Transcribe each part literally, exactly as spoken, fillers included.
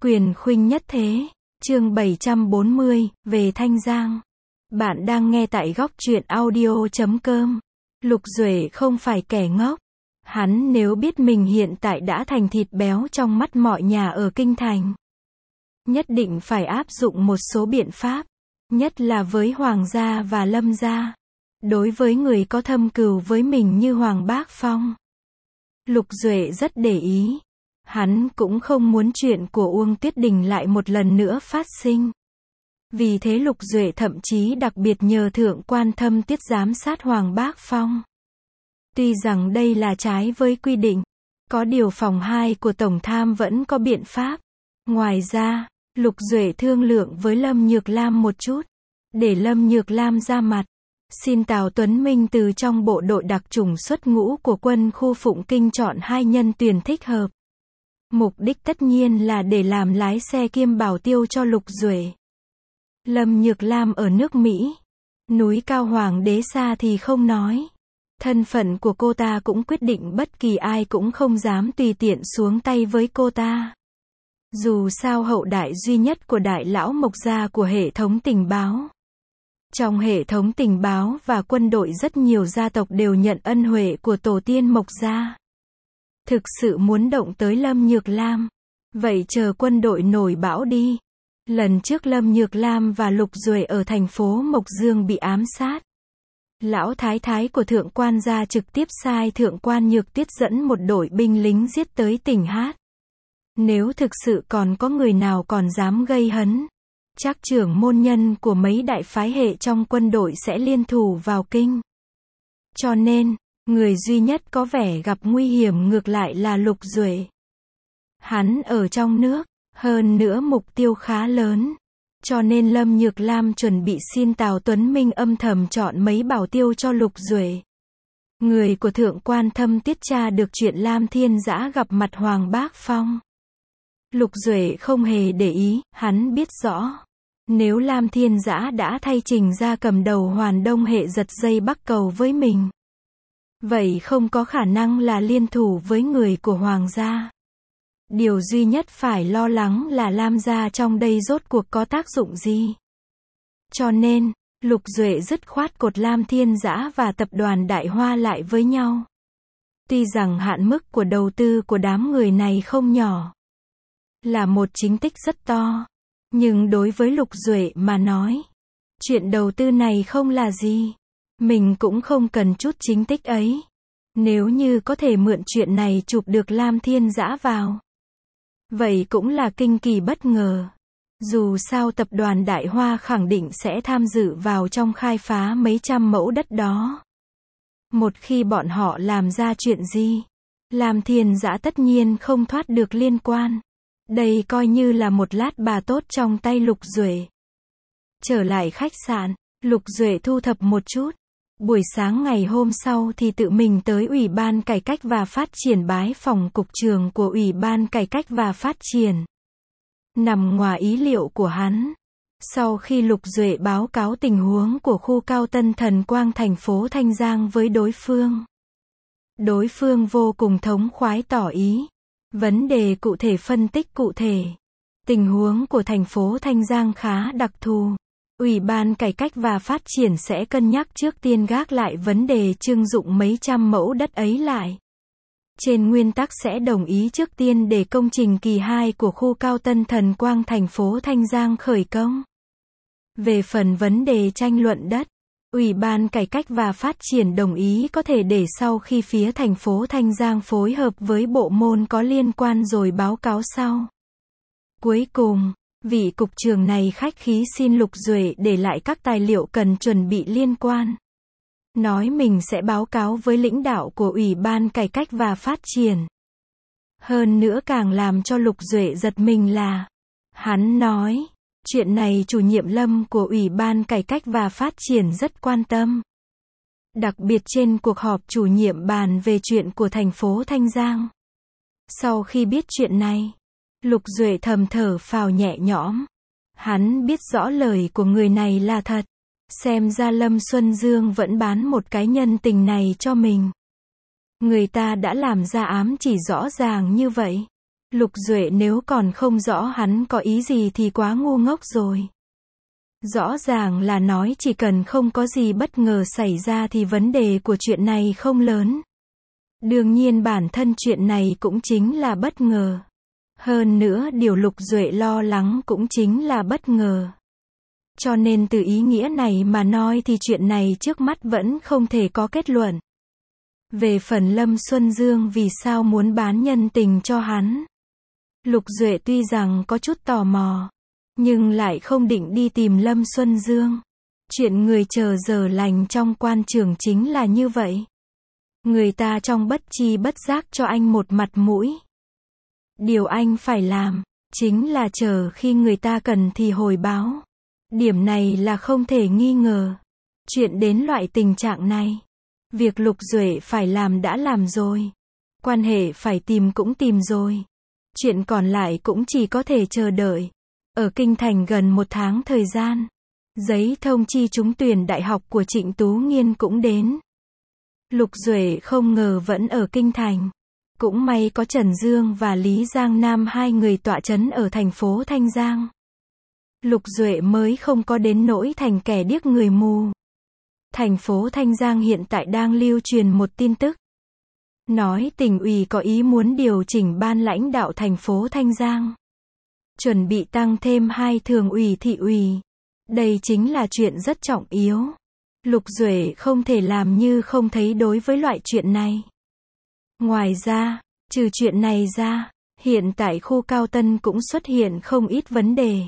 Quyền khuynh nhất thế. Chương bảy trăm bốn mươi, về Thanh Giang. Bạn đang nghe tại góc truyện audio chấm com. Lục Duệ không phải kẻ ngốc. Hắn nếu biết mình hiện tại đã thành thịt béo trong mắt mọi nhà ở kinh thành, nhất định phải áp dụng một số biện pháp, nhất là với Hoàng gia và Lâm gia. Đối với người có thâm cừu với mình như Hoàng Bác Phong, Lục Duệ rất để ý. Hắn cũng không muốn chuyện của Uông Tuyết Đình lại một lần nữa phát sinh. Vì thế Lục Duệ thậm chí đặc biệt nhờ Thượng quan Thâm Tuyết giám sát Hoàng Bác Phong. Tuy rằng đây là trái với quy định, có điều phòng hai của Tổng Tham vẫn có biện pháp. Ngoài ra, Lục Duệ thương lượng với Lâm Nhược Lam một chút, để Lâm Nhược Lam ra mặt, xin Tào Tuấn Minh từ trong bộ đội đặc chủng xuất ngũ của quân khu Phụng Kinh chọn hai nhân tuyển thích hợp. Mục đích tất nhiên là để làm lái xe kiêm bảo tiêu cho Lục Duệ. Lâm Nhược Lam ở nước Mỹ, núi cao Hoàng đế xa thì không nói. Thân phận của cô ta cũng quyết định bất kỳ ai cũng không dám tùy tiện xuống tay với cô ta. Dù sao hậu đại duy nhất của đại lão Mộc gia của hệ thống tình báo. Trong hệ thống tình báo và quân đội rất nhiều gia tộc đều nhận ân huệ của tổ tiên Mộc gia. Thực sự muốn động tới Lâm Nhược Lam, vậy chờ quân đội nổi bão đi. Lần trước Lâm Nhược Lam và Lục Duệ ở thành phố Mộc Dương bị ám sát. Lão thái thái của Thượng quan gia trực tiếp sai Thượng quan Nhược Tuyết dẫn một đội binh lính giết tới tỉnh Hát. Nếu thực sự còn có người nào còn dám gây hấn, chắc trưởng môn nhân của mấy đại phái hệ trong quân đội sẽ liên thủ vào kinh. Cho nên, người duy nhất có vẻ gặp nguy hiểm ngược lại là Lục Duệ. Hắn ở trong nước, hơn nữa mục tiêu khá lớn. Cho nên Lâm Nhược Lam chuẩn bị xin Tào Tuấn Minh âm thầm chọn mấy bảo tiêu cho Lục Duệ. Người của Thượng quan Thâm Tuyết tra được chuyện Lam Thiên Dã gặp mặt Hoàng Bác Phong. Lục Duệ không hề để ý, hắn biết rõ. Nếu Lam Thiên Dã đã thay Trình ra cầm đầu Hoàn Đông hệ giật dây Bắc Cầu với mình, vậy không có khả năng là liên thủ với người của Hoàng gia. Điều duy nhất phải lo lắng là Lam gia trong đây rốt cuộc có tác dụng gì. Cho nên, Lục Duệ dứt khoát cột Lam Thiên Dã và tập đoàn Đại Hoa lại với nhau. Tuy rằng hạn mức của đầu tư của đám người này không nhỏ, là một chính tích rất to, nhưng đối với Lục Duệ mà nói, chuyện đầu tư này không là gì. Mình cũng không cần chút chính tích ấy. Nếu như có thể mượn chuyện này chụp được Lam Thiên Dã vào, vậy cũng là kinh kỳ bất ngờ. Dù sao tập đoàn Đại Hoa khẳng định sẽ tham dự vào trong khai phá mấy trăm mẫu đất đó. Một khi bọn họ làm ra chuyện gì, Lam Thiên Dã tất nhiên không thoát được liên quan. Đây coi như là một lát bà tốt trong tay Lục Duệ. Trở lại khách sạn, Lục Duệ thu thập một chút. Buổi sáng ngày hôm sau thì tự mình tới Ủy ban Cải cách và Phát triển bái phòng cục trưởng của Ủy ban Cải cách và Phát triển. Nằm ngoài ý liệu của hắn. Sau khi Lục Duệ báo cáo tình huống của khu cao Tân Thần Quang thành phố Thanh Giang với đối phương, đối phương vô cùng thống khoái tỏ ý. Vấn đề cụ thể phân tích cụ thể. Tình huống của thành phố Thanh Giang khá đặc thù. Ủy ban Cải cách và Phát triển sẽ cân nhắc trước tiên gác lại vấn đề trưng dụng mấy trăm mẫu đất ấy lại. Trên nguyên tắc sẽ đồng ý trước tiên để công trình kỳ hai của khu cao Tân Thần Quang thành phố Thanh Giang khởi công. Về phần vấn đề tranh luận đất, Ủy ban Cải cách và Phát triển đồng ý có thể để sau khi phía thành phố Thanh Giang phối hợp với bộ môn có liên quan rồi báo cáo sau. Cuối cùng, vị cục trưởng này khách khí xin Lục Duệ để lại các tài liệu cần chuẩn bị liên quan. Nói mình sẽ báo cáo với lãnh đạo của Ủy ban Cải cách và Phát triển. Hơn nữa càng làm cho Lục Duệ giật mình là, hắn nói, chuyện này chủ nhiệm Lâm của Ủy ban Cải cách và Phát triển rất quan tâm. Đặc biệt trên cuộc họp chủ nhiệm bàn về chuyện của thành phố Thanh Giang. Sau khi biết chuyện này, Lục Duệ thầm thở phào nhẹ nhõm. Hắn biết rõ lời của người này là thật. Xem ra Lâm Xuân Dương vẫn bán một cái nhân tình này cho mình. Người ta đã làm ra ám chỉ rõ ràng như vậy. Lục Duệ nếu còn không rõ hắn có ý gì thì quá ngu ngốc rồi. Rõ ràng là nói chỉ cần không có gì bất ngờ xảy ra thì vấn đề của chuyện này không lớn. Đương nhiên bản thân chuyện này cũng chính là bất ngờ. Hơn nữa điều Lục Duệ lo lắng cũng chính là bất ngờ. Cho nên từ ý nghĩa này mà nói thì chuyện này trước mắt vẫn không thể có kết luận. Về phần Lâm Xuân Dương vì sao muốn bán nhân tình cho hắn, Lục Duệ tuy rằng có chút tò mò, nhưng lại không định đi tìm Lâm Xuân Dương. Chuyện người chờ giờ lành trong quan trường chính là như vậy. Người ta trong bất chi bất giác cho anh một mặt mũi. Điều anh phải làm, chính là chờ khi người ta cần thì hồi báo. Điểm này là không thể nghi ngờ. Chuyện đến loại tình trạng này, việc Lục Duệ phải làm đã làm rồi. Quan hệ phải tìm cũng tìm rồi. Chuyện còn lại cũng chỉ có thể chờ đợi. Ở Kinh Thành gần một tháng thời gian, giấy thông chi trúng tuyển đại học của Trịnh Tú Nghiên cũng đến. Lục Duệ không ngờ vẫn ở Kinh Thành. Cũng may có Trần Dương và Lý Giang Nam hai người tọa trấn ở thành phố Thanh Giang. Lục Duệ mới không có đến nỗi thành kẻ điếc người mù. Thành phố Thanh Giang hiện tại đang lưu truyền một tin tức. Nói tỉnh ủy có ý muốn điều chỉnh ban lãnh đạo thành phố Thanh Giang. Chuẩn bị tăng thêm hai thường ủy thị ủy. Đây chính là chuyện rất trọng yếu. Lục Duệ không thể làm như không thấy đối với loại chuyện này. Ngoài ra, trừ chuyện này ra, hiện tại khu Cao Tân cũng xuất hiện không ít vấn đề.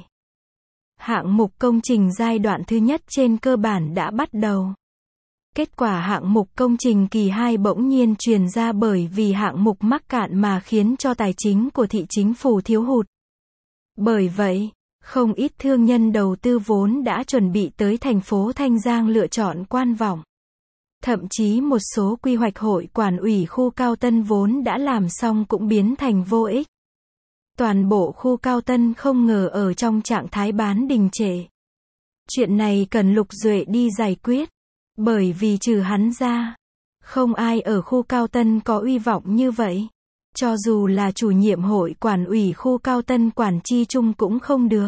Hạng mục công trình giai đoạn thứ nhất trên cơ bản đã bắt đầu. Kết quả hạng mục công trình kỳ hai bỗng nhiên truyền ra bởi vì hạng mục mắc cạn mà khiến cho tài chính của thị chính phủ thiếu hụt. Bởi vậy, không ít thương nhân đầu tư vốn đã chuẩn bị tới thành phố Thanh Giang lựa chọn quan vọng. Thậm chí một số quy hoạch hội quản ủy khu Cao Tân vốn đã làm xong cũng biến thành vô ích. Toàn bộ khu Cao Tân không ngờ ở trong trạng thái bán đình trệ. Chuyện này cần Lục Duệ đi giải quyết. Bởi vì trừ hắn ra, không ai ở khu Cao Tân có uy vọng như vậy. Cho dù là chủ nhiệm hội quản ủy khu Cao Tân quản chi chung cũng không được.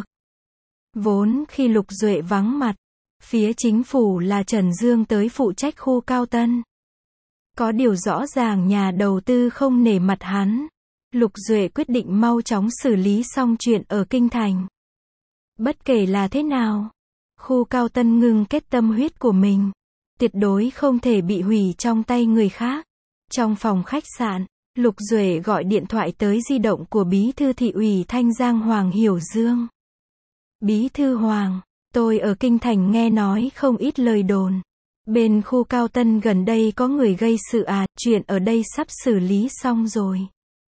Vốn khi Lục Duệ vắng mặt, phía chính phủ là Trần Dương tới phụ trách khu Cao Tân. Có điều rõ ràng nhà đầu tư không nể mặt hắn. Lục Duệ quyết định mau chóng xử lý xong chuyện ở Kinh Thành. Bất kể là thế nào, khu Cao Tân ngừng kết tâm huyết của mình. Tuyệt đối không thể bị hủy trong tay người khác. Trong phòng khách sạn, Lục Duệ gọi điện thoại tới di động của Bí thư thị ủy Thanh Giang Hoàng Hiểu Dương. Bí thư Hoàng, tôi ở Kinh Thành nghe nói không ít lời đồn. Bên khu Cao Tân gần đây có người gây sự à, chuyện ở đây sắp xử lý xong rồi.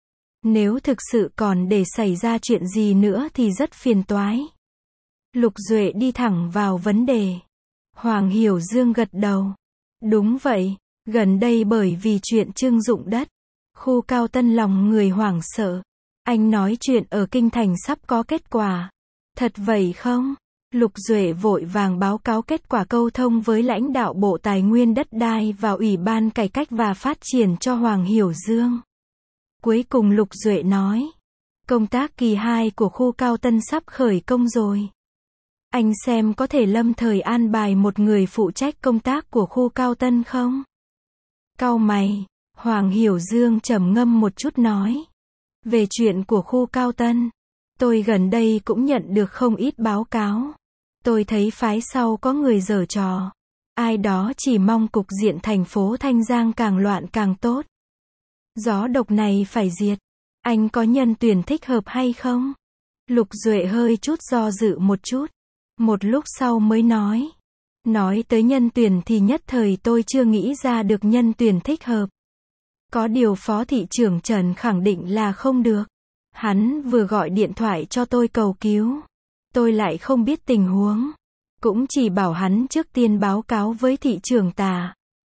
Nếu thực sự còn để xảy ra chuyện gì nữa thì rất phiền toái. Lục Duệ đi thẳng vào vấn đề. Hoàng Hiểu Dương gật đầu. Đúng vậy, gần đây bởi vì chuyện trưng dụng đất, khu Cao Tân lòng người hoảng sợ. Anh nói chuyện ở Kinh Thành sắp có kết quả. Thật vậy không? Lục Duệ vội vàng báo cáo kết quả câu thông với lãnh đạo Bộ Tài nguyên Đất đai và Ủy ban Cải cách và Phát triển cho Hoàng Hiểu Dương. Cuối cùng Lục Duệ nói, công tác kỳ hai của khu Cao Tân sắp khởi công rồi. Anh xem có thể lâm thời an bài một người phụ trách công tác của khu Cao Tân không? Cau mày, Hoàng Hiểu Dương trầm ngâm một chút nói. Về chuyện của khu Cao Tân, tôi gần đây cũng nhận được không ít báo cáo. Tôi thấy phái sau có người giở trò. Ai đó chỉ mong cục diện thành phố Thanh Giang càng loạn càng tốt. Gió độc này phải diệt. Anh có nhân tuyển thích hợp hay không? Lục Duệ hơi chút do dự một chút. Một lúc sau mới nói. Nói tới nhân tuyển thì nhất thời tôi chưa nghĩ ra được nhân tuyển thích hợp. Có điều Phó thị trưởng Trần khẳng định là không được. Hắn vừa gọi điện thoại cho tôi cầu cứu. Tôi lại không biết tình huống. Cũng chỉ bảo hắn trước tiên báo cáo với thị trưởng Tà.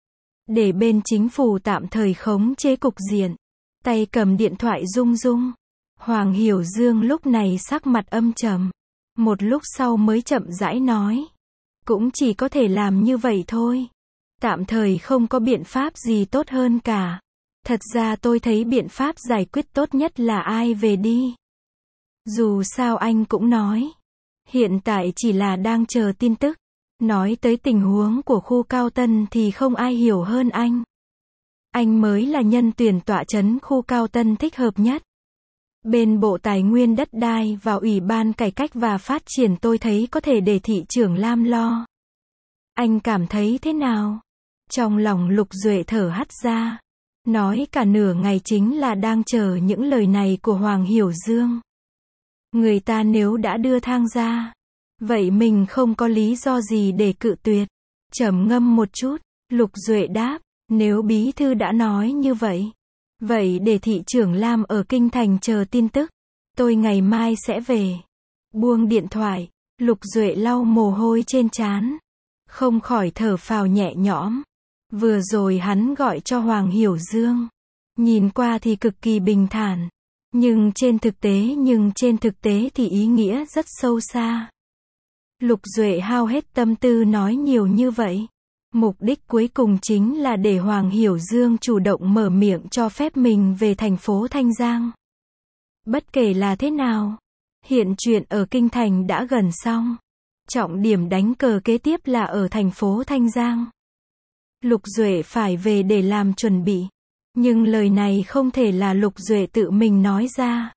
Để bên chính phủ tạm thời khống chế cục diện. Tay cầm điện thoại rung rung. Hoàng Hiểu Dương lúc này sắc mặt âm trầm. Một lúc sau mới chậm rãi nói. Cũng chỉ có thể làm như vậy thôi. Tạm thời không có biện pháp gì tốt hơn cả. Thật ra tôi thấy biện pháp giải quyết tốt nhất là ai về đi. Dù sao anh cũng nói. Hiện tại chỉ là đang chờ tin tức. Nói tới tình huống của khu Cao Tân thì không ai hiểu hơn anh. Anh mới là nhân tuyển tọa trấn khu Cao Tân thích hợp nhất. Bên Bộ Tài nguyên Đất đai và Ủy ban Cải cách và Phát triển tôi thấy có thể để thị trưởng Lam lo. Anh cảm thấy thế nào? Trong lòng Lục Duệ thở hắt ra. Nói cả nửa ngày chính là đang chờ những lời này của Hoàng Hiểu Dương. Người ta nếu đã đưa thang ra, vậy mình không có lý do gì để cự tuyệt. Trầm ngâm một chút, Lục Duệ đáp, nếu bí thư đã nói như vậy, vậy để thị trưởng Lam ở Kinh Thành chờ tin tức. Tôi ngày mai sẽ về. Buông điện thoại, Lục Duệ lau mồ hôi trên trán. Không khỏi thở phào nhẹ nhõm. Vừa rồi hắn gọi cho Hoàng Hiểu Dương. Nhìn qua thì cực kỳ bình thản. Nhưng trên thực tế nhưng trên thực tế thì ý nghĩa rất sâu xa. Lục Duệ hao hết tâm tư nói nhiều như vậy. Mục đích cuối cùng chính là để Hoàng Hiểu Dương chủ động mở miệng cho phép mình về thành phố Thanh Giang. Bất kể là thế nào, hiện chuyện ở Kinh Thành đã gần xong. Trọng điểm đánh cờ kế tiếp là ở thành phố Thanh Giang. Lục Duệ phải về để làm chuẩn bị. Nhưng lời này không thể là Lục Duệ tự mình nói ra.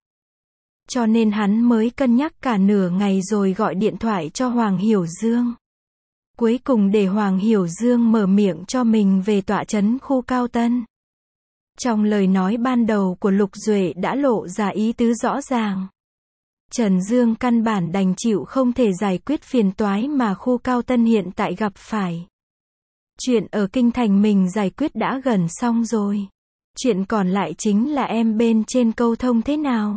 Cho nên hắn mới cân nhắc cả nửa ngày rồi gọi điện thoại cho Hoàng Hiểu Dương. Cuối cùng để Hoàng Hiểu Dương mở miệng cho mình về tọa trấn khu Cao Tân. Trong lời nói ban đầu của Lục Duệ đã lộ ra ý tứ rõ ràng. Trần Dương căn bản đành chịu không thể giải quyết phiền toái mà khu Cao Tân hiện tại gặp phải. Chuyện ở Kinh Thành mình giải quyết đã gần xong rồi. Chuyện còn lại chính là em bên trên câu thông thế nào.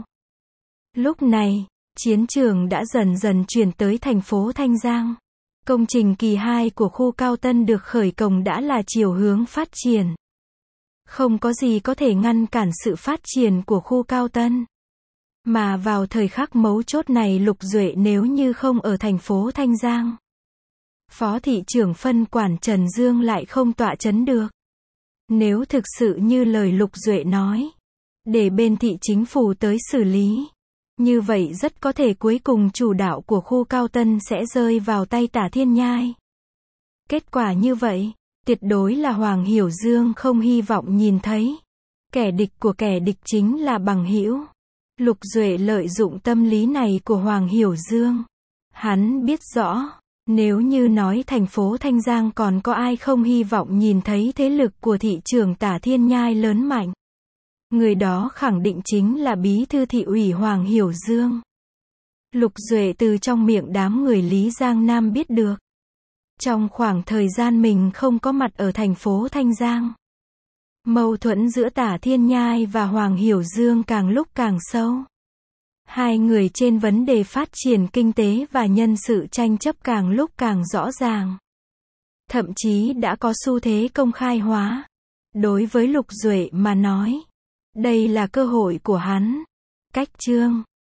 Lúc này, chiến trường đã dần dần chuyển tới thành phố Thanh Giang. Công trình kỳ hai của khu Cao Tân được khởi công đã là chiều hướng phát triển. Không có gì có thể ngăn cản sự phát triển của khu Cao Tân. Mà vào thời khắc mấu chốt này Lục Duệ nếu như không ở thành phố Thanh Giang, Phó thị trưởng phân quản Trần Dương lại không tọa trấn được. Nếu thực sự như lời Lục Duệ nói, để bên thị chính phủ tới xử lý, như vậy rất có thể cuối cùng chủ đạo của khu Cao Tân sẽ rơi vào tay Tả Thiên Nhai. Kết quả như vậy, tuyệt đối là Hoàng Hiểu Dương không hy vọng nhìn thấy. Kẻ địch của kẻ địch chính là bằng hữu. Lục Duệ lợi dụng tâm lý này của Hoàng Hiểu Dương. Hắn biết rõ, nếu như nói thành phố Thanh Giang còn có ai không hy vọng nhìn thấy thế lực của thị trưởng Tả Thiên Nhai lớn mạnh, người đó khẳng định chính là bí thư thị ủy Hoàng Hiểu Dương. Lục Duệ từ trong miệng đám người Lý Giang Nam biết được. Trong khoảng thời gian mình không có mặt ở thành phố Thanh Giang, mâu thuẫn giữa Tả Thiên Nhai và Hoàng Hiểu Dương càng lúc càng sâu. Hai người trên vấn đề phát triển kinh tế và nhân sự tranh chấp càng lúc càng rõ ràng. Thậm chí đã có xu thế công khai hóa. Đối với Lục Duệ mà nói, đây là cơ hội của hắn. Cách chương